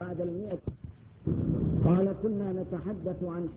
بعد 100. قال كنا نتحدث عنه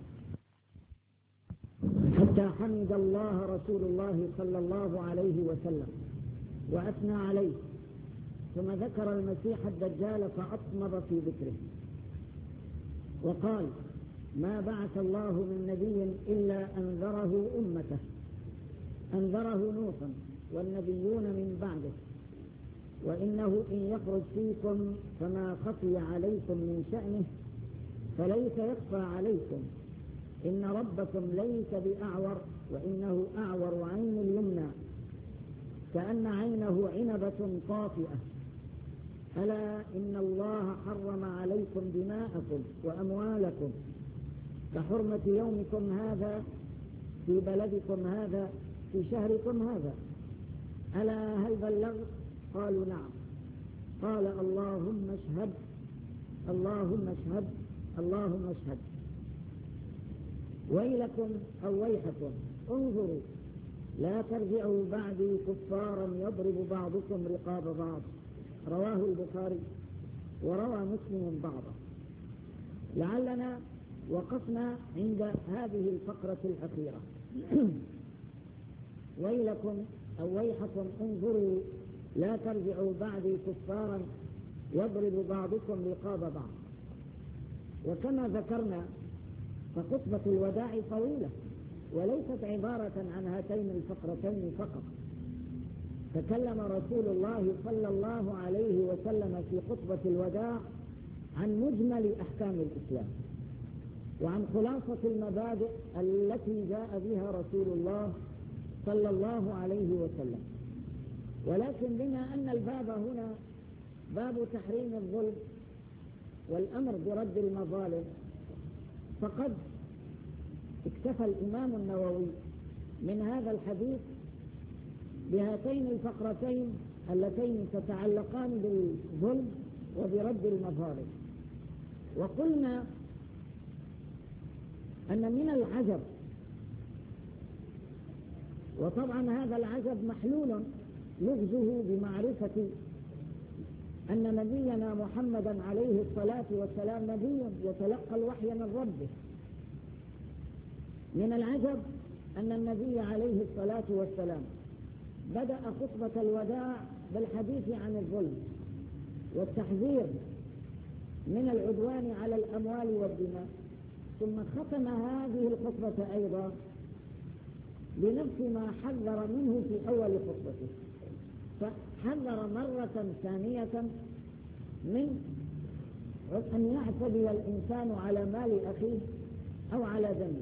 حتى حمد الله رسول الله صلى الله عليه وسلم وأثنى عليه، ثم ذكر المسيح الدجال فأطمر في ذكره وقال: ما بعث الله من نبي إلا أنذره أمته، أنذره نوحا والنبيون من بعده، وإنه إن يخرج فيكم فما خفي عليكم من شأنه فليس يخفى عليكم، إن ربكم ليس بأعور، وإنه أعور عين اليمنى كأن عينه عنبة طافئة، ألا إن الله حرم عليكم دماءكم وأموالكم كحرمة يومكم هذا في بلدكم هذا في شهركم هذا، ألا هل بلغت؟ قالوا نعم. قال: اللهم اشهد اللهم اشهد اللهم اشهد، ويلكم أو ويحكم، انظروا لا ترجعوا بعدي كفارا يضرب بعضكم رقاب بعض. رواه البخاري وروى مسلم بعضه. لعلنا وقفنا عند هذه الفقرة الأخيرة. ويلكم أو ويحكم، انظروا لا ترجعوا بعدي كفارا يضرب بعضكم رقاب بعض. وكما ذكرنا فخطبة الوداع طويلة وليست عبارة عن هاتين الفقرتين فقط. تكلم رسول الله صلى الله عليه وسلم في خطبة الوداع عن مجمل أحكام الإسلام وعن خلاصة المبادئ التي جاء بها رسول الله صلى الله عليه وسلم. ولكن بما أن الباب هنا باب تحريم الظلم والأمر برد المظالم، فقد اكتفى الإمام النووي من هذا الحديث بهاتين الفقرتين اللتين تتعلقان بالظلم وبرد المظالم. وقلنا أن من العجب، وطبعا هذا العجب محلول لغزه بمعرفة أن نبينا محمدا عليه الصلاة والسلام نبي يتلقى الوحي من ربه. من العجب أن النبي عليه الصلاة والسلام بدأ خطبة الوداع بالحديث عن الظلم والتحذير من العدوان على الأموال والدماء، ثم ختم هذه الخطبة أيضا بنفس ما حذر منه في أول خطبته، فحذر مرة ثانية من أن يعتدي الإنسان على مال أخيه أو على دمه.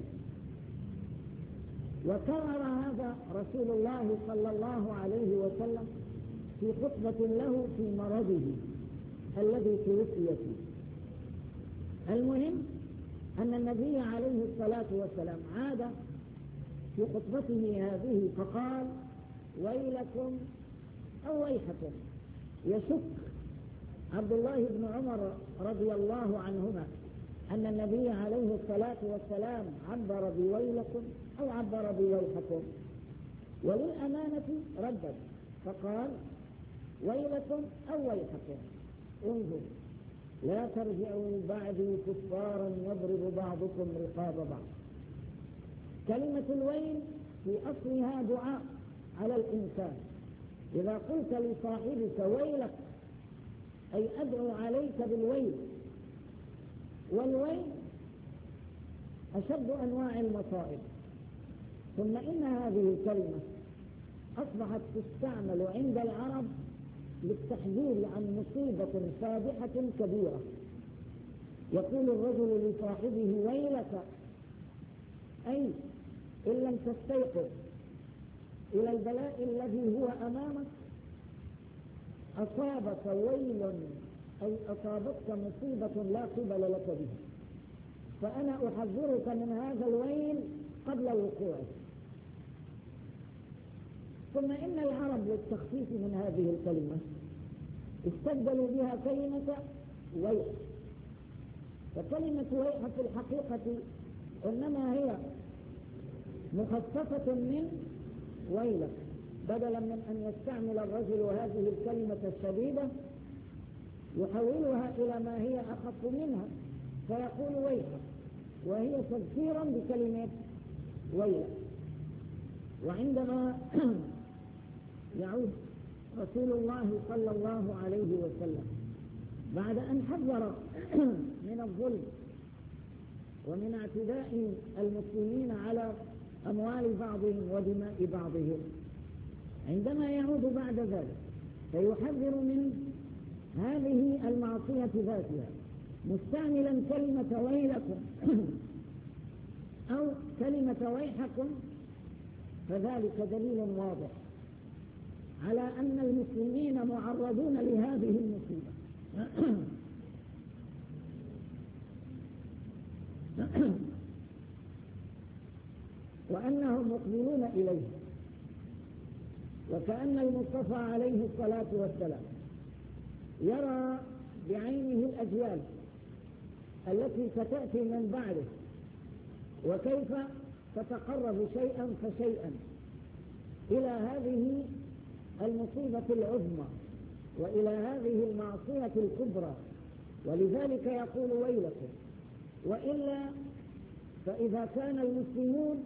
وكرر هذا رسول الله صلى الله عليه وسلم في خطبة له في مرضه الذي توفي فيه. المهم أن النبي عليه الصلاة والسلام عاد في خطبته هذه فقال: ويلكم أو ويحكم. يشك عبد الله بن عمر رضي الله عنهما أن النبي عليه الصلاة والسلام عبر بويلكم أو عبر بويحكم، وللأمانة ردد فقال: ويلكم أو ويحكم، انظر لا ترجعوا بعدي كفارا يضرب بعضكم رقاب بعض. كلمة الويل في أصلها دعاء على الإنسان. إذا قلت لصاحبك ويلك أي أدعو عليك بالويل، والويل أشد أنواع المصائب. ثم إن هذه الكلمة أصبحت تستعمل عند العرب للتحذير عن مصيبة فادحة كبيرة. يقول الرجل لصاحبه: ويلك، أي إن لم تستيقظ إلى البلاء الذي هو أمامك أصابك ويل، أي أصابتك مصيبة لا قبل لك بها، فأنا أحذرك من هذا الويل قبل وقوعه. ثم إن العرب للتخفيف من هذه الكلمة استبدلوا بها كلمة ويح، فكلمة ويح في الحقيقة إنما هي مخففة من ويلك، بدلا من أن يستعمل الرجل هذه الكلمة الشديدة يحولها إلى ما هي أخف منها فيقول ويحك، وهي تذكيرا بكلمة ويلك. وعندما يعود رسول الله صلى الله عليه وسلم بعد أن حذر من الظلم ومن اعتداء المسلمين على أموال بعضهم ودماء بعضهم، عندما يعود بعد ذلك فيحذر من هذه المعصية ذاتها مستعملا كلمة ويلكم أو كلمة ويحكم، فذلك دليل واضح على أن المسلمين معرضون لهذه المصيبة وأنهم مقبلون إليه. وكأن المصطفى عليه الصلاة والسلام يرى بعينه الأجيال التي ستأتي من بعده وكيف تتقرب شيئا فشيئا إلى هذه المصيبة العظمى وإلى هذه المعصية الكبرى، ولذلك يقول ويلكم. وإلا فإذا كان المسلمون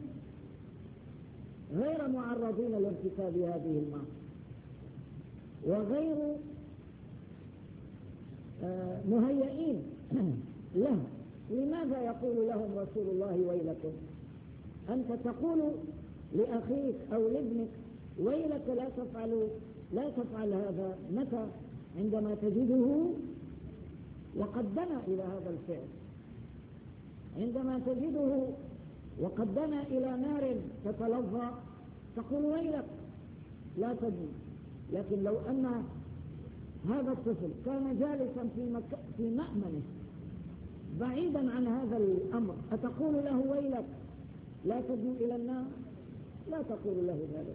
غير معرضين لارتكاب هذه المعصية وغير مهيئين له، لماذا يقول لهم رسول الله ويلكم؟ أنت تقول لأخيك أو لابنك ويلك لا تفعل هذا، متى؟ عندما تجده وقد دنا إلى هذا الفعل، عندما تجده وقد دنا إلى نار تتلظى تقول ويلك لا تدني. لكن لو أن هذا الطفل كان جالسا في مأمنه بعيدا عن هذا الأمر أتقول له ويلك لا تدنو إلى النار؟ لا تقول له ذلك.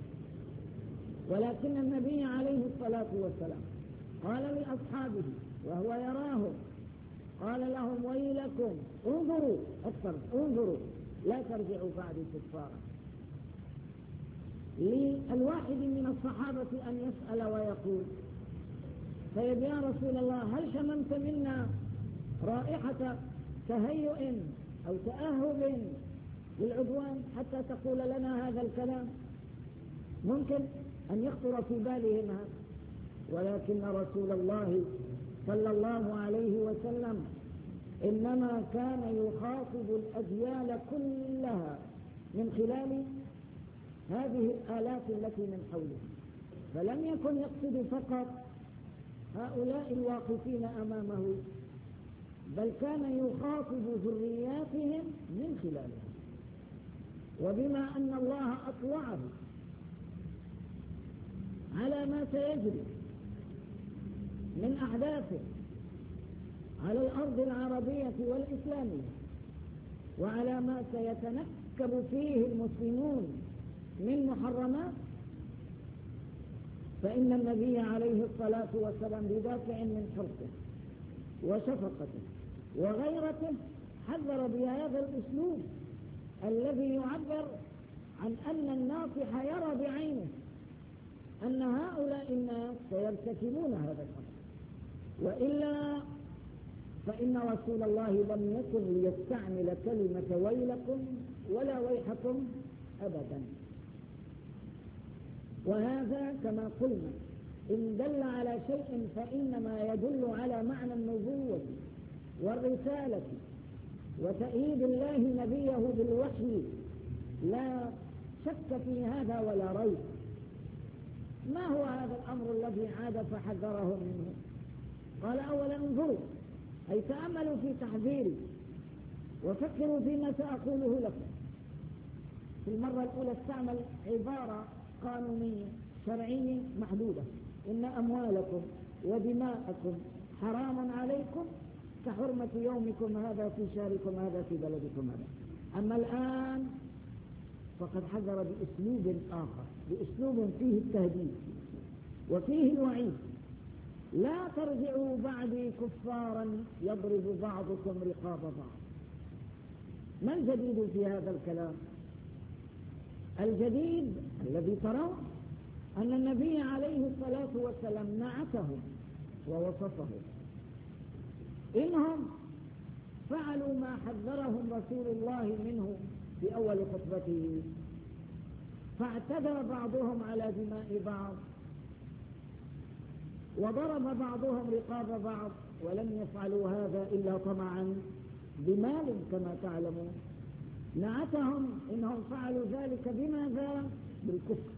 ولكن النبي عليه الصلاة والسلام قال لأصحابه وهو يراهم، قال لهم ويلكم انظروا أكثر، انظروا لا ترجعوا بعد كفارا. للواحد من الصحابة أن يسأل ويقول طيب يا رسول الله هل شممت منا رائحة تهيؤ أو تأهب للعدوان حتى تقول لنا هذا الكلام؟ ممكن أن يخطر في بالهم هذا، ولكن رسول الله صلى الله عليه وسلم إنما كان يخاطب الأجيال كلها من خلال هذه الآلات التي من حوله، فلم يكن يقصد فقط هؤلاء الواقفين أمامه، بل كان يخاطب ذرياتهم من خلالها. وبما أن الله أطلعه على ما سيجري من أحداث على الأرض العربية والإسلامية وعلى ما سيتنكب فيه المسلمون من محرمات، فإن النبي عليه الصلاة والسلام بدافع من حرصه وشفقته وغيرته حذر بهذا الأسلوب الذي يعبر عن أن الناصح يرى بعينه أن هؤلاء الناس سيرتكبون هذا الأمر، وإلا فإن رسول الله لم يكن ليستعمل كلمة ويلكم ولا ويحكم أبدا. وهذا كما قلنا إن دل على شيء فإنما يدل على معنى النبوة والرسالة وتأييد الله نبيه بالوحي، لا شك في هذا ولا ريب. ما هو هذا الأمر الذي عاد فحذره منه؟ قال أولا انظروا، أي تأملوا في تحذيري وفكروا فيما سأقوله لكم. في المرة الأولى استعمل عبارة قانونية شرعية محدودة، إن أموالكم ودماءكم حرام عليكم كحرمة يومكم هذا في شهركم هذا في بلدكم هذا. أما الآن فقد حذر بأسلوب آخر، بأسلوب فيه التهديد وفيه الوعيد. لا ترجعوا بعدي كفارا يضرب بعضكم رقاب بعض. ما الجديد في هذا الكلام؟ الجديد الذي ترون أن النبي عليه الصلاة والسلام نعته ووصفه. إنهم فعلوا ما حذرهم رسول الله منه في أول خطبته، فاعتدى بعضهم على دماء بعض، وضرب بعضهم رقاب بعض، ولم يفعلوا هذا إلا طمعا بمال كما تعلمون. نعتهم إنهم فعلوا ذلك بماذا؟ بالكفر،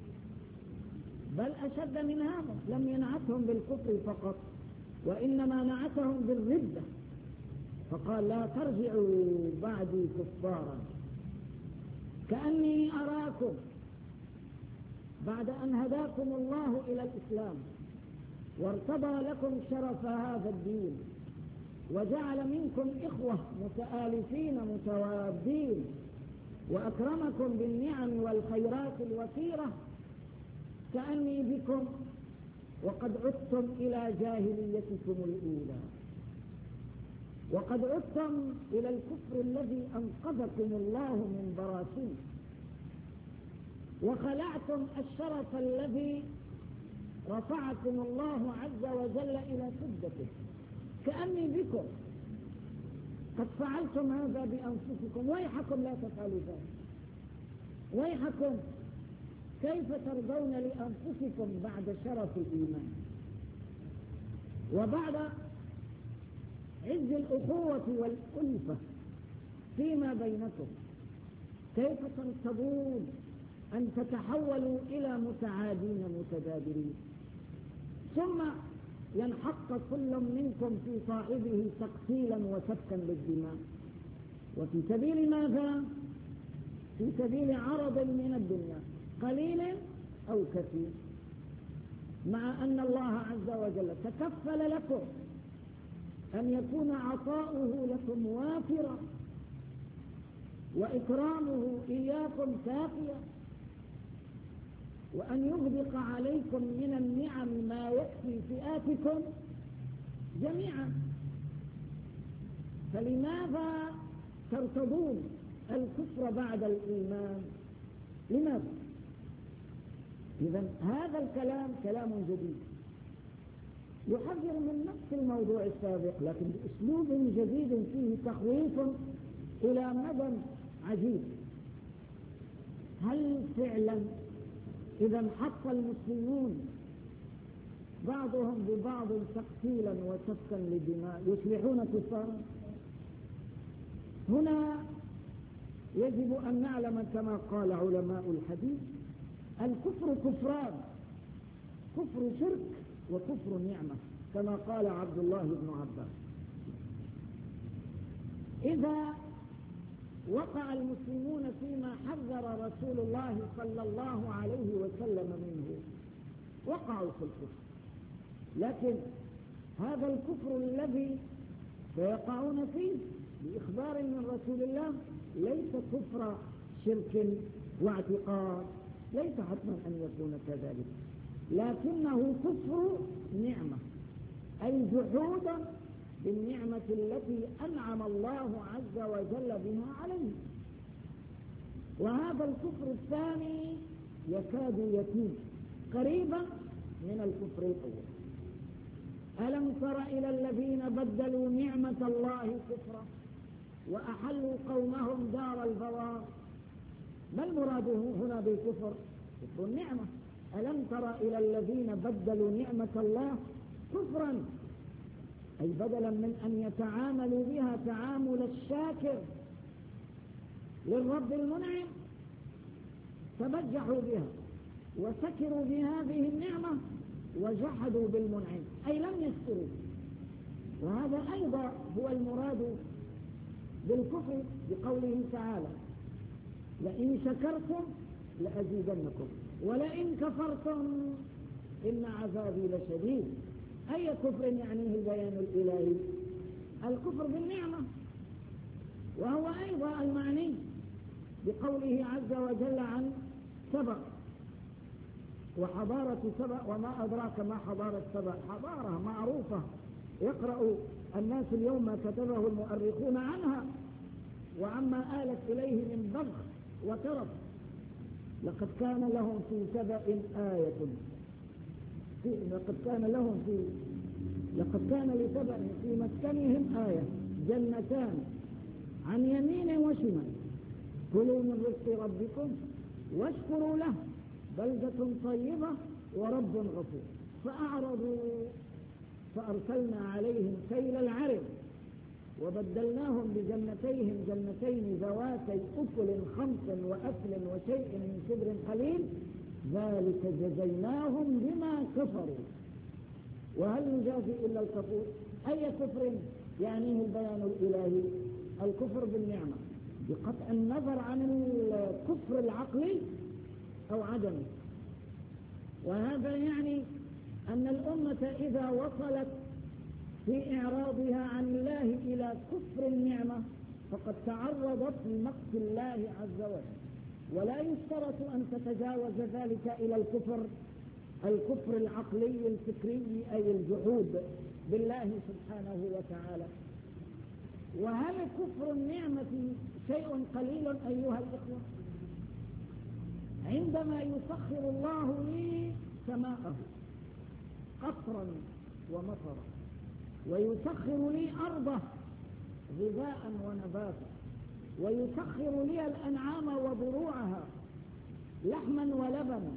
بل أشد من هذا، لم ينعتهم بالكفر فقط، وإنما نعتهم بالردة، فقال لا ترجعوا بعدي كفارا، كأني أراكم بعد أن هداكم الله إلى الإسلام وارتضى لكم شرف هذا الدين وجعل منكم إخوة متآلفين متوادين وأكرمكم بالنعم والخيرات الوفيرة، كأني بكم وقد عدتم إلى جاهليتكم الأولى، وقد عدتم إلى الكفر الذي أنقذكم الله من براثنه، وخلعتم الشرف الذي رفعكم الله عز وجل إلى سدته، كأني بكم قد فعلتم هذا بأنفسكم، ويحكم لا تفعلوا ذلك، ويحكم كيف ترضون لأنفسكم بعد شرف الإيمان وبعد عز الأخوة والألفة فيما بينكم، كيف ترتضون أن تتحولوا إلى متعادين متدابرين، ثم ينحط كل منكم في صاحبه تقتيلا وسفكا للدماء، وفي سبيل ماذا؟ في سبيل عرض من الدنيا قليل أو كثير، مع أن الله عز وجل تكفل لكم أن يكون عطاؤه لكم وافرا وإكرامه إياكم كافيا، وأن يغدق عليكم من النعم ما يكفي فئاتكم جميعا، فلماذا ترتضون الكفر بعد الإيمان؟ لماذا؟ إذن هذا الكلام كلام جديد يحذر من نفس الموضوع السابق، لكن بأسلوب جديد فيه تخويف إلى مدى عجيب. هل فعلا إذا انحط المسلمون بعضهم ببعض تقتيلا وسفكا للدماء يصبحون كفارا؟ هنا يجب أن نعلم كما قال علماء الحديث الكفر كفران، كفر شرك وكفر نعمة، كما قال عبد الله بن عباس. إذا وقع المسلمون فيما حذر رسول الله صلى الله عليه وسلم منه وقعوا في الكفر، لكن هذا الكفر الذي سيقعون فيه بإخبار من رسول الله ليس كفر شرك واعتقاد، ليس حتما أن يكون كذلك، لكنه كفر نعمة، أي جحودا بالنعمة التي أنعم الله عز وجل بها عليه. وهذا الكفر الثاني يكاد يكون قريبا من الكفر الأول. ألم تر إلى الذين بدلوا نعمة الله كفرا وأحلوا قومهم دار البوار؟ ما المراد هنا بالكفر؟ كفر النعمة. ألم تر إلى الذين بدلوا نعمة الله كفرا، أي بدلا من أن يتعاملوا بها تعامل الشاكر للرب المنعم تبجحوا بها وسكروا بهذه النعمة وجحدوا بالمنعم، أي لم يشكروا. وهذا أيضا هو المراد بالكفر بقوله تعالى لئن شكرتم لأزيدنكم ولئن كفرتم إن عذابي لشديد. أي كفر يعنيه البيان الإلهي؟ الكفر بالنعمة، وهو أيضا المعني بقوله عز وجل عن سبأ وحضارة سبأ وما أدراك ما حضارة سبأ. حضارة معروفة يقرأ الناس اليوم ما كتبه المؤرخون عنها وعما آلت إليه من بغي وترف. لقد كان لهم في سبأ آية، لقد كان لهم في لقد كان لسبأ في مسكنهم آية جنتان عن يمين وشمال كلوا من رزق ربكم واشكروا له بلدة طيبة ورب غفور فأعرضوا فأرسلنا عليهم سيل العرم وبدلناهم بجنتيهم جنتين ذواتي أكل خمس وأكل وشيء من شبر قليل ذلك جزيناهم بما كفروا وهل نجازي إلا الكفور؟ أي كفر يعنيه البيان الإلهي؟ الكفر بالنعمة بقطع النظر عن الكفر العقلي أو عدمه. وهذا يعني أن الأمة إذا وصلت في إعراضها عن الله إلى كفر النعمة فقد تعرضت لمقت الله عز وجل، ولا يشترط أن تتجاوز ذلك إلى الكفر العقلي الفكري أي الجحود بالله سبحانه وتعالى. وهل كفر النعمة شيء قليل أيها الإخوة؟ عندما يسخر الله لي سماءه قطرا ومطرا ويسخر لي أرضه غذاء ونباتا ويسخر لي الأنعام وضروعها لحما ولبنا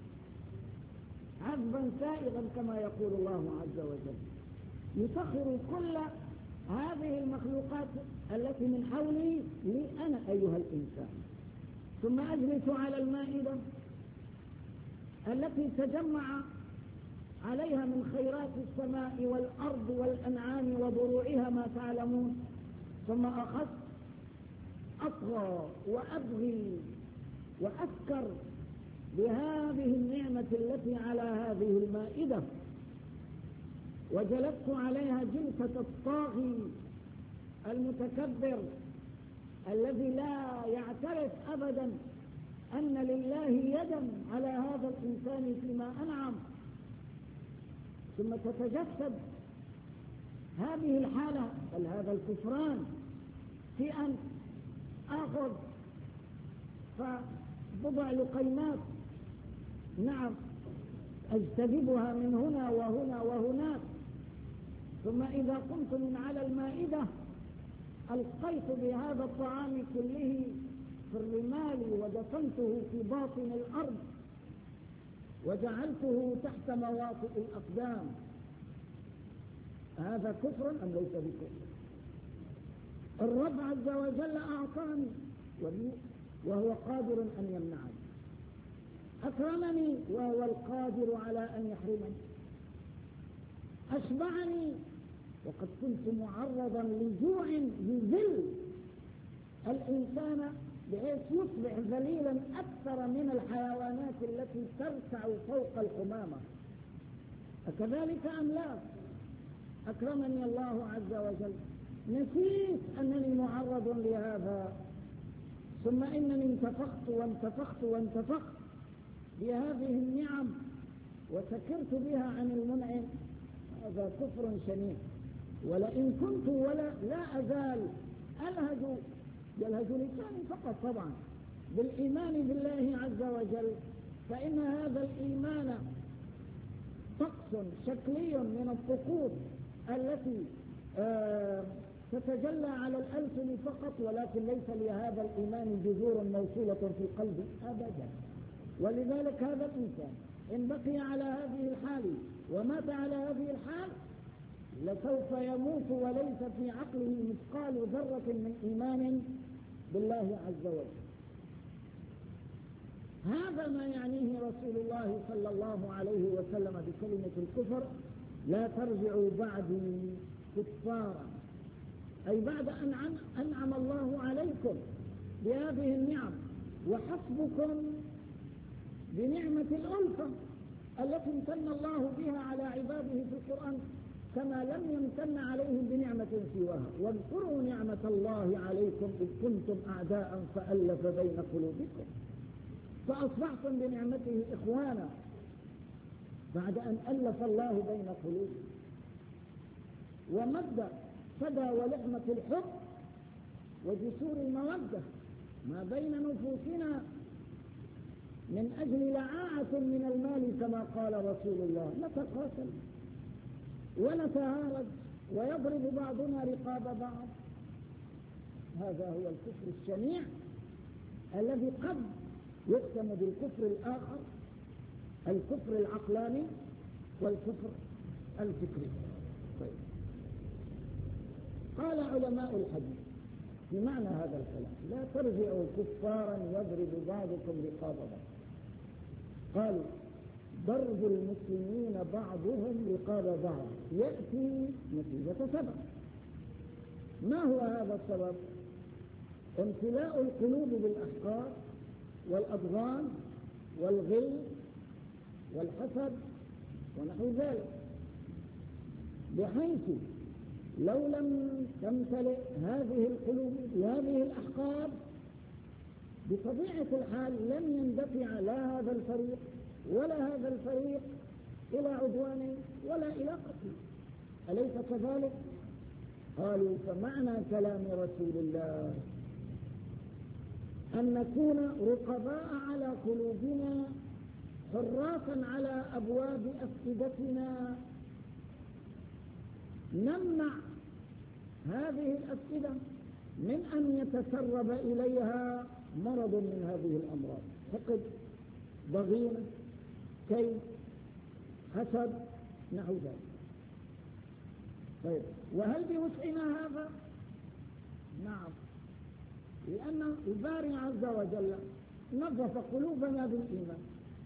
عذبا سائغا كما يقول الله عز وجل، يسخر كل هذه المخلوقات التي من حولي لي أنا أيها الإنسان، ثم أجلس على المائدة التي تجمع عليها من خيرات السماء والأرض والأنعام وضروعها ما تعلمون، ثم أخذت أطغى وأبغي وأسكر بهذه النعمة التي على هذه المائدة وجلست عليها جلسة الطاغي المتكبر الذي لا يعترف أبدا أن لله يدا على هذا الإنسان فيما أنعم. ثم تتجسد هذه الحالة بل هذا الكفران في أن أخذ فبضع لقيمات نعم أجتذبها من هنا وهنا وهناك، ثم إذا قمت من على المائدة ألقيت بهذا الطعام كله في الرمال ودفنته في باطن الأرض وجعلته تحت مواطئ الأقدام. هذا كفر أم ليس بكفر؟ الرب عز وجل أعطاني وهو قادر أن يمنعني، أكرمني وهو القادر على أن يحرمني، أشبعني وقد كنت معرضا لجوع يذل الإنسان بحيث يصبح ذليلا أكثر من الحيوانات التي ترتع فوق الحمامة. أكذلك أم لا؟ أكرمني الله عز وجل، نسيت أنني معرض لهذا، ثم إنني انتفخت وانتفخت وانتفخت بهذه النعم وسكرت بها عن المنعم. هذا كفر شنيع. ولئن كنت لا أزال يلهج لساني فقط طبعا بالإيمان بالله عز وجل، فإن هذا الإيمان طقس شكلي من الطقوس التي تتجلى على الألسن فقط، ولكن ليس لهذا الإيمان جذور موصولة في القلب أبدا. ولذلك هذا الإنسان إن بقي على هذه الحال ومات على هذه الحال لسوف يموت وليس في عقله مثقال ذرة من إيمان بالله عز وجل. هذا ما يعنيه رسول الله صلى الله عليه وسلم بكلمة الكفر: لا ترجعوا بعدي كفارا، أي بعد أن أنعم الله عليكم بهذه النعم وحسبكم بنعمة الألفة التي امتن الله بها على عباده في القرآن كما لم يمتن عليهم بنعمة سواها. واذكروا نعمة الله عليكم إذ كنتم أعداء فألف بين قلوبكم فأصبحتم بنعمته إخوانا بعد أن ألف الله بين قلوبكم ومد فدى ولحمة الحب وجسور المودة ما بين نفوسنا من أجل لعاعة من المال كما قال رسول الله: نتقاتل ونتهارج ويضرب بعضنا رقاب بعض. هذا هو الكفر الشنيع الذي قد يقسم بالكفر الآخر، الكفر العقلاني والكفر الفكري. طيب. قال علماء الحديث في معنى هذا الكلام: لا ترجعوا كفارا يضرب بعضكم رقاب بعض. قالوا: ضرب المسلمين بعضهم رقاب بعض يأتي نتيجة سبب. ما هو هذا السبب؟ امتلاء القلوب بالأحقاد والأضغان والغل والحسد ونحو ذلك، بحيث لو لم تمتلئ هذه القلوب بهذه الأحقاد بطبيعة الحال لن يندفع لا هذا الفريق ولا هذا الفريق إلى عدوان ولا إلى قتل. أليس كذلك؟ قالوا: فمعنى كلام رسول الله أن نكون رقباء على قلوبنا، حراسا على أبواب أفئدتنا، نمنع هذه الأفئدة من أن يتسرب إليها مرض من هذه الأمراض: حقد، ضغينة، كيد، حسد، نحو ذلك. طيب، وهل بوسعنا هذا؟ نعم، لأن الباري عز وجل نظف قلوبنا بالإيمان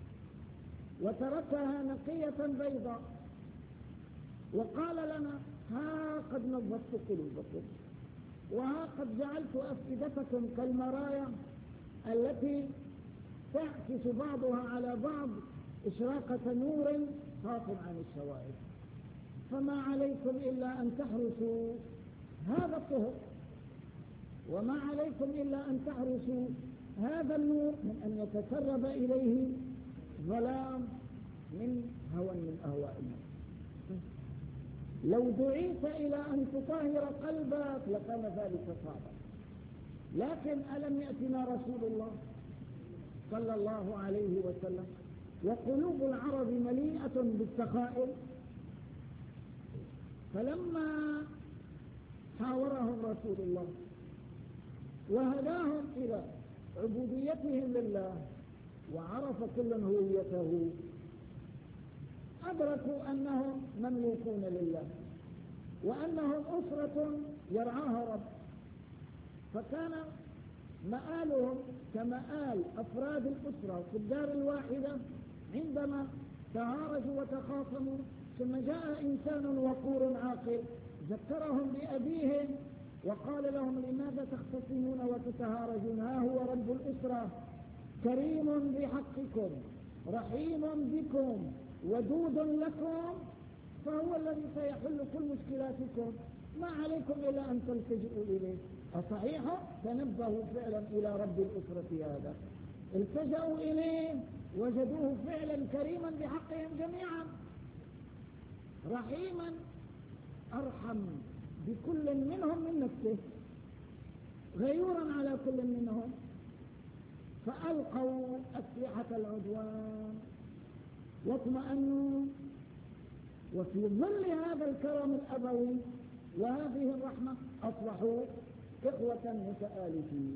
وتركها نقية بيضاء، وقال لنا: ها قد نظفت قلوبكم، وها قد جعلت أفئدتكم كالمرايا التي تعكس بعضها على بعض إشراقة نور صاف عن الشوائب، فما عليكم إلا أن تحرسوا هذا الطهر، وما عليكم إلا أن تحرسوا هذا النور من أن يتسرب إليه ظلام من هوى من أهواء الناس. لو دعيت إلى أن تطهر قلبك لكان ذلك صعبا، لكن ألم يأتنا رسول الله صلى الله عليه وسلم وقلوب العرب مليئة بالسخائر؟ فلما حاورهم رسول الله وهداهم إلى عبوديتهم لله وعرف كل هويته، أدركوا أنهم مملوكون لله وأنهم أسرة يرعاها رب، فكان مآلهم كمآل أفراد الأسرة في الدار الواحدة عندما تهارجوا وتخاصموا، ثم جاء إنسان وقور عاقل ذكرهم بأبيهم وقال لهم: لماذا تختصمون وتتهارجون؟ ها هو رب الأسرة كريم بحقكم، رحيم بكم، ودود لكم، فهو الذي سيحل كل مشكلاتكم، ما عليكم إلا أن تلتجئوا إليه. أصحيح؟ تنبهوا فعلا إلى رب الأسرة هذا، التجأوا إليه وجدوه فعلا كريما بحقهم جميعا، رحيما أرحم بكل منهم من نفسه، غيورا على كل منهم، فألقوا أسلحة العدوان واطمأنوا. وفي ظل هذا الكرم الأبوي وهذه الرحمة أصبحوا إخوة متآلفين.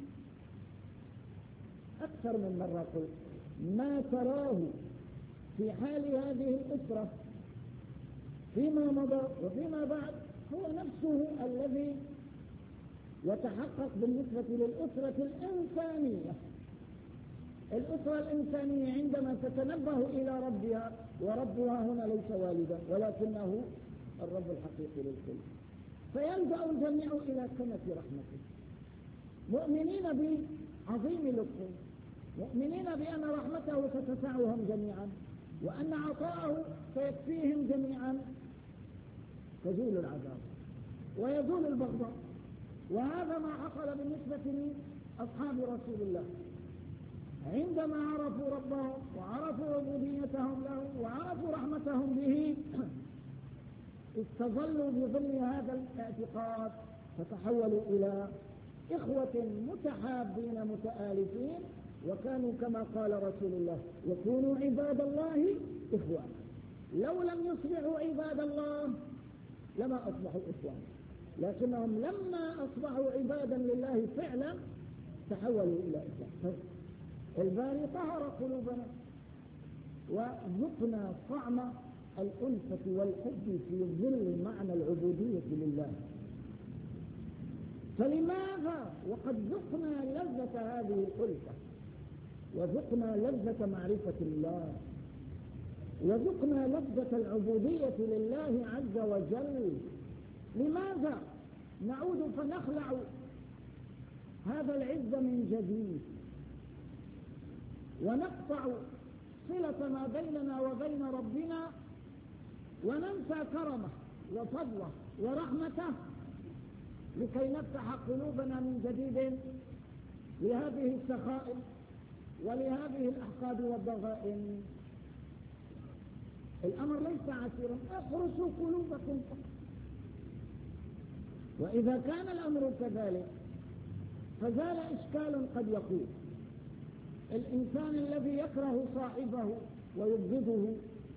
أكثر من مرة قلت: ما تراه في حال هذه الأسرة فيما مضى وفيما بعد هو نفسه الذي يتحقق بالنسبة للأسرة الإنسانية. الأسرة الإنسانية عندما تتنبه إلى ربها، وربها هنا ليس والدا ولكنه الرب الحقيقي للكل، فيلجأ الجميع إلى كنف رحمته، مؤمنين بعظيم لطفه، مؤمنين بأن رحمته ستسعهم جميعا وأن عطاءه سيكفيهم جميعا، تزول العذاب ويزول البغضاء. وهذا ما حصل بالنسبة لأصحاب رسول الله عندما عرفوا ربهم وعرفوا عبوديتهم له وعرفوا رحمتهم به، استظلوا بظل هذا الاعتقاد فتحولوا إلى إخوة متحابين متآلفين، وكانوا كما قال رسول الله: وكونوا عباد الله إخوانا. لو لم يصبحوا عباد الله لما أصبحوا إخوانا، لكنهم لما أصبحوا عبادا لله فعلا تحولوا إلى إخوان. الباري طهر قلوبنا وذقنا طعم الألفة والحب في ظل معنى العبودية لله. فلماذا وقد ذقنا لذة هذه الألفة وذقنا لذة معرفة الله وذقنا لذة العبودية لله عز وجل، لماذا نعود فنخلع هذا العز من جديد ونقطع صلة ما بيننا وبين ربنا وننسى كرمه وفضله ورحمته لكي نفتح قلوبنا من جديد لهذه السخائم ولهذه الأحقاد والضغائن؟ الأمر ليس عسيرا، احرسوا قلوبكم. وإذا كان الأمر كذلك فزال إشكال قد يقول الإنسان الذي يكره صاحبه ويبغضه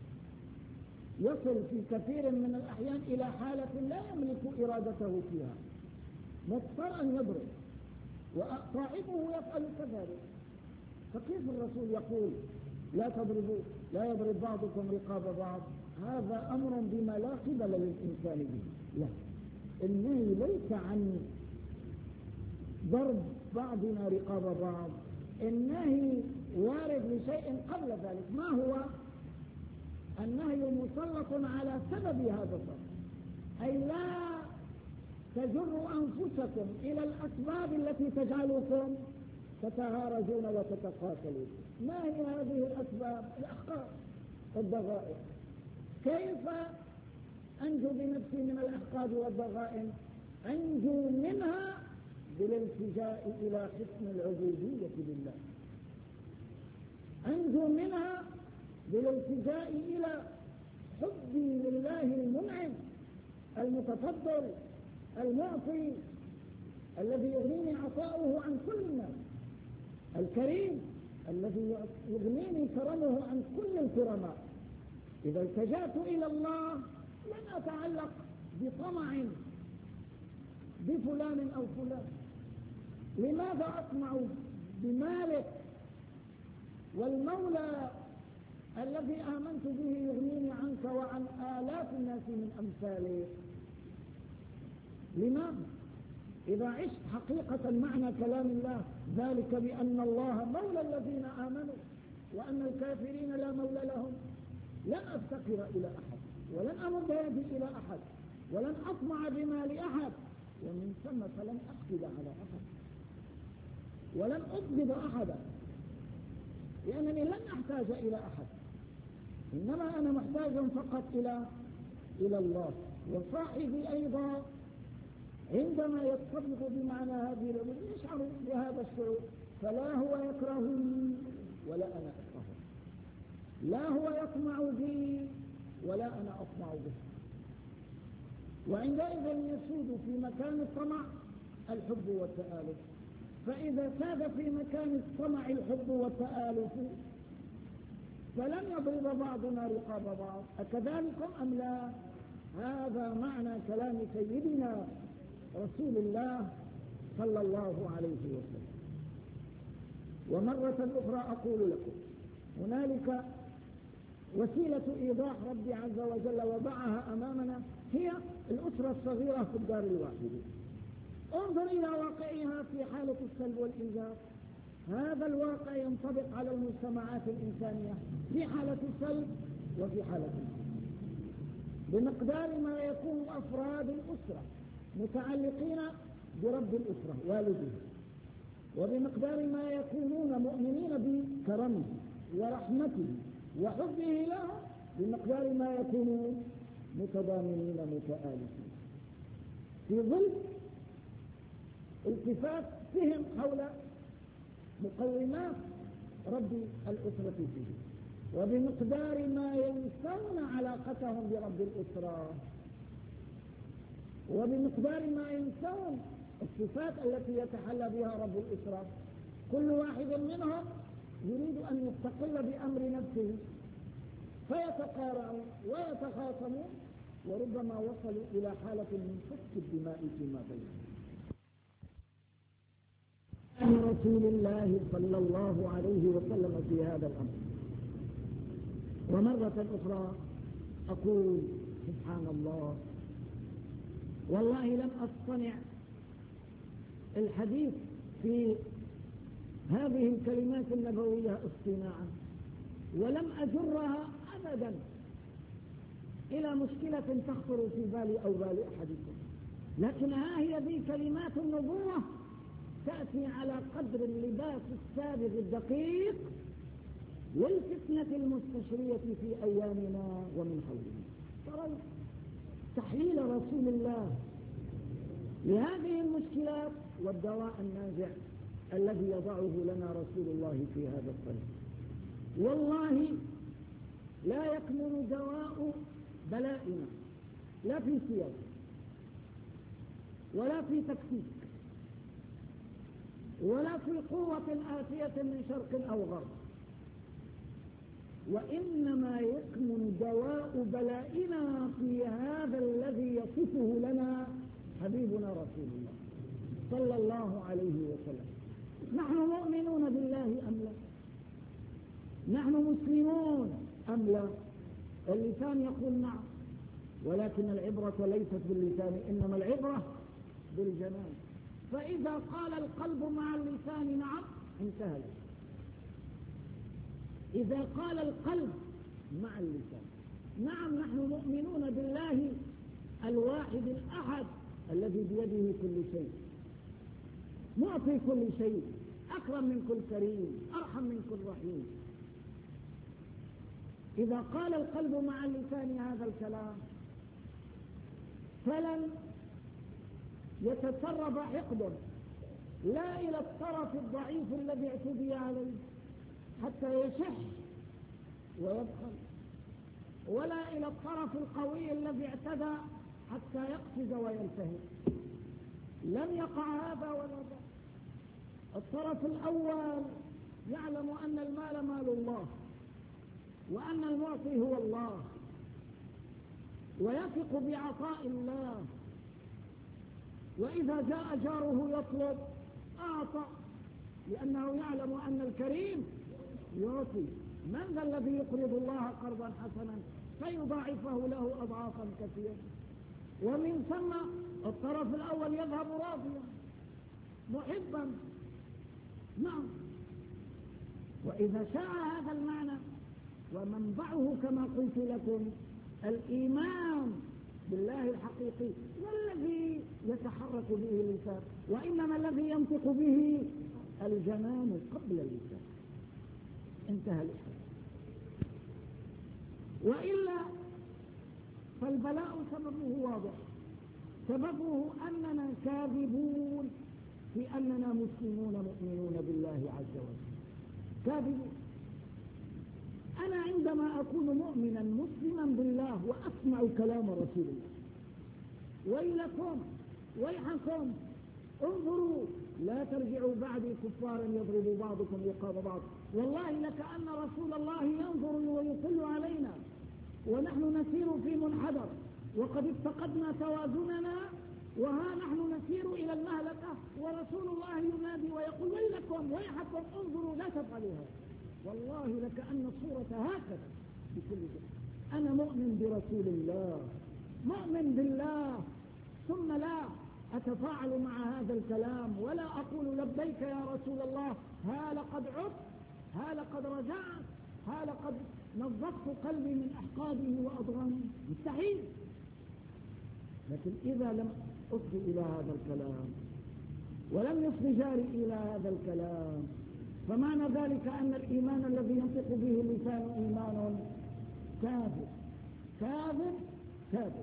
يصل في كثير من الأحيان إلى حالة لا يملك إرادته فيها، مضطر أن يضرب، وصاحبه يفعل كذلك. فكيف الرسول يقول لا تضربوا، لا يضرب بعضكم رقاب بعض؟ هذا أمر بما لا قبل للإنسان به. لا، النهي ليس عن ضرب بعضنا رقاب بعض، النهي وارد لشيء قبل ذلك. ما هو النهي؟ مسلط على سبب هذا الضرب، أي لا تجروا أنفسكم إلى الأسباب التي تجعلكم تتهارجون وتتقاتلون. ما هي هذه الأسباب؟ الأحقاد والضغائن. كيف أنجو بنفسي من الأحقاد والضغائن؟ أنجو منها بالالتجاء إلى حسن العبودية لله، أنجو منها بالالتجاء إلى حبي لله المنعم المتفضل المعطي الذي يغنيني عطاؤه عن كل الناس، الكريم الذي يغنيني كرمه عن كل الكرماء. إذا التجأت إلى الله لن أتعلق بطمع بفلان أو فلان. لماذا أطمع بمالك والمولى الذي آمنت به يغنيني عنك وعن آلاف الناس من أمثالك؟ لماذا؟ إذا عشت حقيقة معنى كلام الله، ذلك بأن الله مولى الذين آمنوا وأن الكافرين لا مولى لهم، لن أفتقر إلى أحد ولن أمد يدي إلى أحد ولن أطمع بمال أحد، ومن ثم فلن أحقد على أحد ولن أبغض أحدا، لأنني لن أحتاج إلى أحد، إنما أنا محتاج فقط إلى الله. وصاحبي أيضا عندما يتصرف بمعنى هذه العبودية يشعر بهذا الشعور، فلا هو يكرهني ولا أنا أكرهه، لا هو يطمع بي ولا أنا أطمع به. وعندئذ يسود في مكان الطمع الحب والتآلف. فإذا ساد في مكان الطمع الحب والتآلف فلن يضرب بعضنا رقاب بعض. أكذلكم أم لا؟ هذا معنى كلام سيدنا رسول الله صلى الله عليه وسلم. ومرة أخرى أقول لكم هنالك وسيلة إيضاح ربي عز وجل وضعها أمامنا، هي الأسرة الصغيرة في الدار الواحدة. انظر إلى واقعها في حالة السلب والإيجاب. هذا الواقع ينطبق على المجتمعات الإنسانية في حالة السلب وفي حالة الإيجاب، بمقدار ما يكون أفراد الأسرة متعلقين برب الأسرة والده، وبمقدار ما يكونون مؤمنين بكرمه ورحمته وحبه لهم، بمقدار ما يكونون متضامنين متآلفين في ظل التفات فهم حول مقومات رب الأسرة فيه، وبمقدار ما ينسون علاقتهم برب الأسرة، وبمقدار ما ينسون الصفات التي يتحلى بها رب الأسرة. كل واحد منهم يريد أن يستقل بأمر نفسه، فيتقارعون ويتخاصمون وربما وصلوا إلى حالة من سفك الدماء فيما بينهم. عن رسول الله صلى الله عليه وسلم في هذا الأمر. ومرة أخرى أقول سبحان الله، والله لم أصطنع الحديث في هذه الكلمات النبوية اصطناعا، ولم أجرها أبدا إلى مشكلة تخطر في بالي أو بال أحدكم، لكن ها هي ذي كلمات النبوة تأتي على قدر اللباس السابغ الدقيق والفتنة المستشرية في أيامنا ومن حولنا. ترى تحليل رسول الله لهذه المشكلات والدواء الناجع الذي يضعه لنا رسول الله في هذا الطريق. والله لا يكمن دواء بلائنا لا في سياسة ولا في تكتيك ولا في قوة آتية من شرق أو غرب، وإنما يكمن دواء بلائنا في هذا الذي يصفه لنا حبيبنا رسول الله صلى الله عليه وسلم. نحن مؤمنون بالله أم لا؟ نحن مسلمون أم لا؟ اللسان يقول نعم، ولكن العبرة ليست باللسان، إنما العبرة بالجنان. فإذا قال القلب مع اللسان نعم انتهى. إذا قال القلب مع اللسان نعم نحن مؤمنون بالله الواحد الأحد الذي بيده كل شيء، معطي كل شيء، أكرم من كل كريم، أرحم من كل رحيم. إذا قال القلب مع اللسان هذا الكلام فلن يتسرب حقد لا إلى الطرف الضعيف الذي اعتدي عليه حتى يشح ويبخل، ولا إلى الطرف القوي الذي اعتدى حتى يقفز وينتهي. لم يقع هذا ولا ذاك. الطرف الأول يعلم أن المال مال الله وأن المعطي هو الله، ويثق بعطاء الله، وإذا جاء جاره يطلب أعطى، لأنه يعلم أن الكريم يعطي. من ذا الذي يقرض الله قرضا حسنا فيضاعفه له أضعافا كثيرة؟ ومن ثم الطرف الأول يذهب راضيا محبا. نعم. وإذا شاء هذا المعنى ومنبعه كما قلت لكم الإيمان بالله الحقيقي والذي يتحرك به اللسان، وإنما الذي ينطق به الجنان قبل اللسان. انتهى الإحسان. وإلا فالبلاء سببه واضح، سببه أننا كاذبون في أننا مسلمون مؤمنون بالله عز وجل. كاذبون. أنا عندما أكون مؤمنا مسلما بالله وأسمع كلام رسول الله، ويلكم ويحكم انظروا لا ترجعوا بعدي كفارا يضرب بعضكم رقاب بعض. والله لكأن رسول الله ينظر ويطل علينا ونحن نسير في منحدر وقد افتقدنا توازننا، وها نحن نسير إلى المهلكة ورسول الله ينادي ويقول ويلكم ويحكم انظروا لا تفعلوا هذا. والله لكأن الصورة هكذا بكل شيء. أنا مؤمن برسول الله، مؤمن بالله، ثم لا أتفاعل مع هذا الكلام ولا أقول لبيك يا رسول الله، ها لقد عدت، ها لقد رجعت، ها لقد نظفت قلبي من أحقاده وأضغانه. مستحيل. لكن إذا لم أصل إلى هذا الكلام ولم يصل جاري إلى هذا الكلام فمعنى ذلك أن الإيمان الذي ينطق به اللسان إيمان كاذب كاذب كاذب.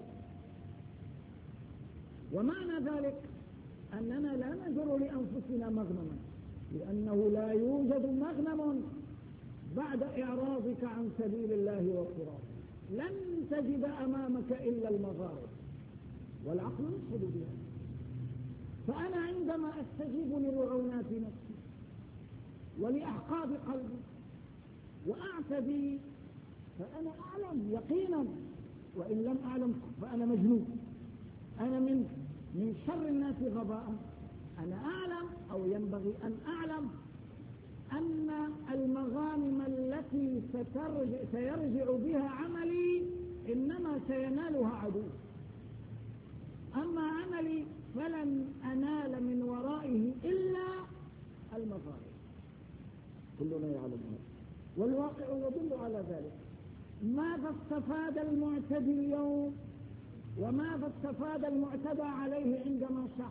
ومعنى ذلك أننا لا نجر لأنفسنا مغنما، لأنه لا يوجد مغنم بعد إعراضك عن سبيل الله وقراره. لن تجد أمامك إلا المغارب، والعقل يشهد بها. فأنا عندما أستجيب لرعونات نفسي ولأحقاد قلبي وأعتدي، فأنا أعلم يقينا وإن لم أعلم فأنا مجنون، أنا من شر الناس غباء. أنا أعلم أو ينبغي أن أعلم أن المغانم التي سيرجع بها عملي إنما سينالها عدو، أما عملي فلن أنال من ورائه إلا المغانم. كلنا يعلم هذا، والواقع يدل على ذلك. ماذا استفاد المعتدي اليوم وماذا استفاد المعتدى عليه عندما شح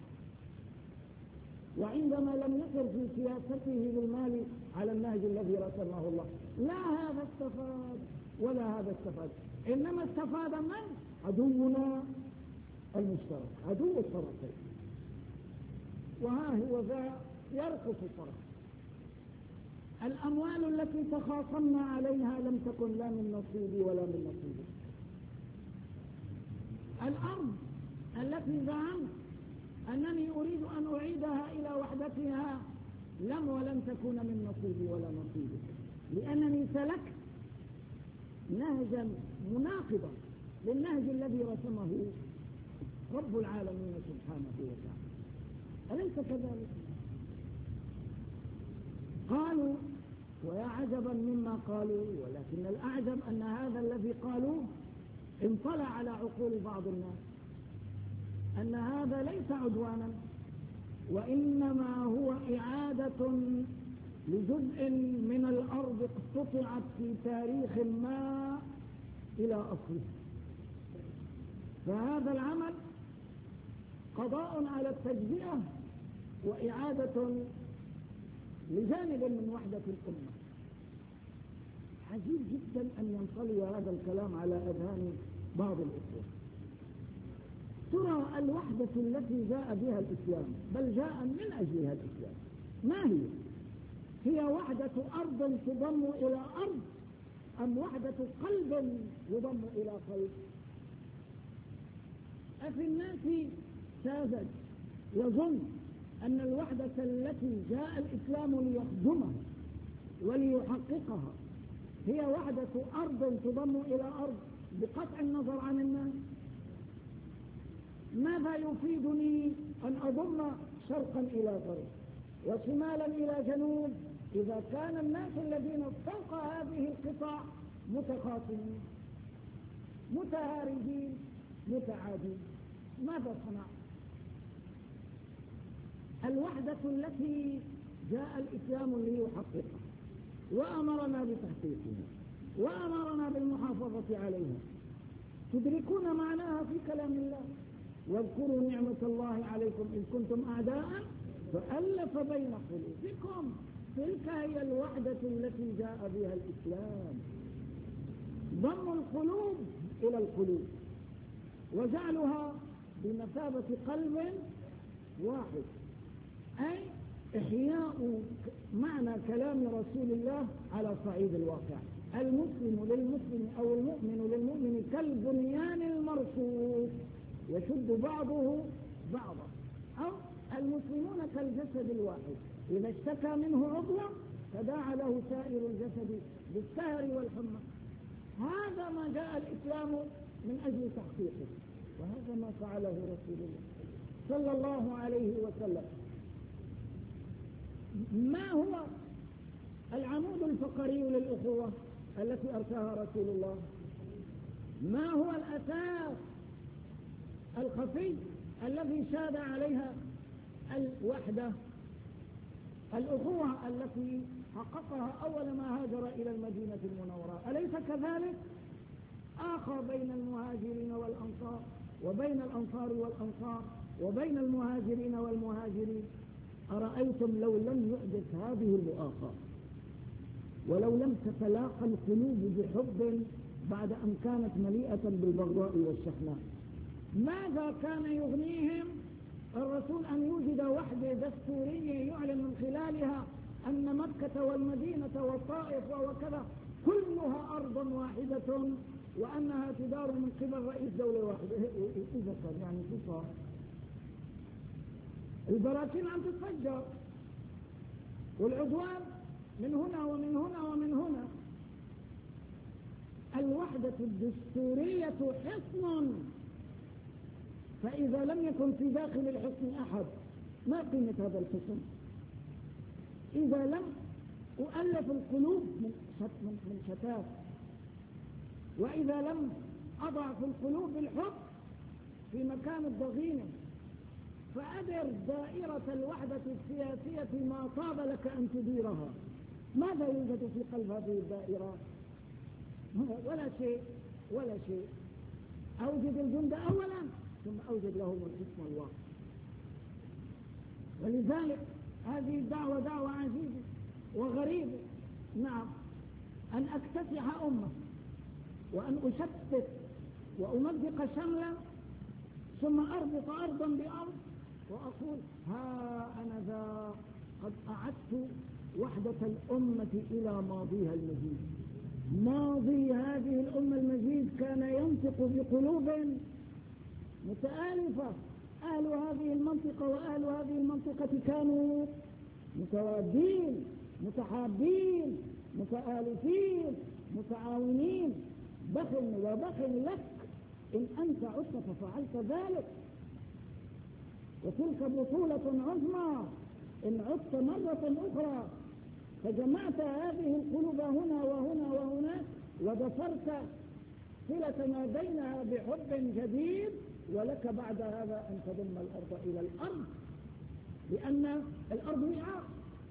وعندما لم يسر في سياسته بالمال على النهج الذي رسمه الله؟ لا هذا استفاد ولا هذا استفاد، إنما استفاد من؟ عدونا المشترك، عدو الطرفين. وها هو ذا يرقص الطرف. الأموال التي تخاصمنا عليها لم تكن لا من نصيبي ولا من نصيبي. الأرض التي زعمت أنني أريد أن أعيدها إلى وحدتها ولن تكون من نصيبي ولا نصيبي، لأنني سلكت نهجا مناقضا للنهج الذي رسمه رب العالمين سبحانه وتعالى. أليس كذلك؟ قالوا، ويا عجبا مما قالوا، ولكن الأعجب أن هذا الذي قالوه انطلع على عقول بعض الناس، أن هذا ليس عدوانا وإنما هو إعادة لجزء من الأرض اقتطعت في تاريخ ما إلى أصله. فهذا العمل قضاء على التجزئة وإعادة لجانب من وحدة الأمة. عجيب جدا أن ينطلي هذا الكلام على أذهان بعض الإخوة. ترى الوحدة التي جاء بها الإسلام، بل جاء من أجلها الإسلام، ما هي؟ هي وحدة أرض تضم إلى أرض أم وحدة قلب يضم إلى قلب؟ أفي الناس ساذج يظن أن الوحدة التي جاء الإسلام ليخدمها وليحققها هي وحدة أرض تضم إلى أرض بقطع النظر عن الناس. ماذا يفيدني أن أضم شرقا إلى غرب وشمالا إلى جنوب إذا كان الناس الذين فوق هذه القطع متخاصمين متهارجين متعادين؟ ماذا صنع؟ الوحدة التي جاء الإسلام ليحققها وأمرنا بتحقيقها وأمرنا بالمحافظة عليها، تدركون معناها في كلام الله: واذكروا نعمة الله عليكم إذ كنتم أعداء فألف بين قلوبكم. تلك هي الوحدة التي جاء بها الإسلام، ضم القلوب إلى القلوب وجعلها بمثابة قلب واحد، أي إحياء معنى كلام رسول الله على صعيد الواقع. المسلم للمسلم أو المؤمن للمؤمن كالبنيان المرصوص يشد بعضه بعضا، أو المسلمون كالجسد الواحد إذا اشتكى منه عضو تداعى له سائر الجسد بالسهر والحمى. هذا ما جاء الإسلام من أجل تحقيقه، وهذا ما فعله رسول الله صلى الله عليه وسلم. ما هو العمود الفقري للأخوة التي أرساها رسول الله؟ ما هو الأساس الخفي الذي شاد عليها الوحدة؟ الأخوة التي حققها أول ما هاجر إلى المدينة المنورة، أليس كذلك؟ آخى بين المهاجرين والأنصار وبين الأنصار والأنصار وبين المهاجرين والمهاجرين. أرأيتم لو لم يحدث هذه المؤاخاة ولو لم تتلاقى القلوب بحب بعد أن كانت مليئة بالبغضاء والشحناء، ماذا كان يغنيهم الرسول أن يوجد وحدة دستورية يعلن من خلالها أن مكة والمدينة والطائف وكذا كلها أرض واحدة وأنها تدار من قبل رئيس دولة واحدة؟ إذا كان يعني في صار البراكين عم تتفجر والعدوان من هنا ومن هنا ومن هنا. الوحدة الدستورية حصن، فإذا لم يكن في داخل الحصن أحد ما قيمة هذا الحصن؟ إذا لم أؤلف القلوب من شتات، وإذا لم أضع في القلوب الحب في مكان الضغينة، فأدر دائرة الوحدة السياسية ما طاب لك أن تديرها. ماذا يوجد في قلب هذه الدائرة؟ ولا شيء ولا شيء. أوجد الجند أولا ثم أوجد لهم الحكم الواقع. ولذلك هذه الدعوة دعوة عجيبة وغريبة. نعم، أن أكتسح أمة وأن أشتت وأمزق شملا ثم أربط أرضا بأرض وأقول ها أنا ذا قد أعدت وحدة الأمة إلى ماضيها المجيد. ماضي هذه الأمة المجيد كان ينطق بقلوب متآلفة. أهل هذه المنطقة وأهل هذه المنطقة كانوا متوادين متحابين متآلفين متعاونين. بخل وبخل لك إن أنت عدت ففعلت ذلك، وتلك بطولة عظمى إن عدت مرة أخرى فجمعت هذه القلوب هنا وهنا وهناك ودفرت صلة ما بينها بحب جديد، ولك بعد هذا أن تضم الأرض إلى الأرض، لأن الأرض وعاء.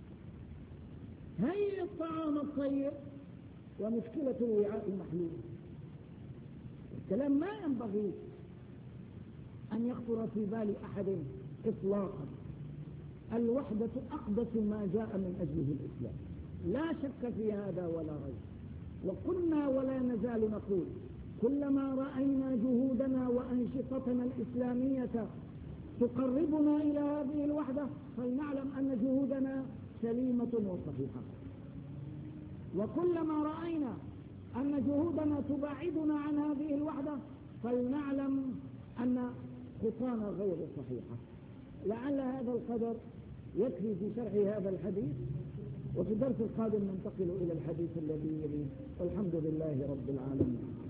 هي الطعام الطيب ومشكلة الوعاء المحلول. الكلام ما ينبغي أن يخطر في بال أحد إطلاقا. الوحدة أقدس ما جاء من أجله الإسلام، لا شك في هذا ولا ريب. وكنا ولا نزال نقول كلما رأينا جهودنا وأنشطتنا الإسلامية تقربنا إلى هذه الوحدة فلنعلم أن جهودنا سليمة وصحيحة، وكلما رأينا أن جهودنا تبعدنا عن هذه الوحدة فلنعلم أن خطانا غير صحيحة. لعل هذا القدر يكفي في شرح هذا الحديث، وفي الدرس القادم ننتقل إلى الحديث الذي يليه. والحمد لله رب العالمين.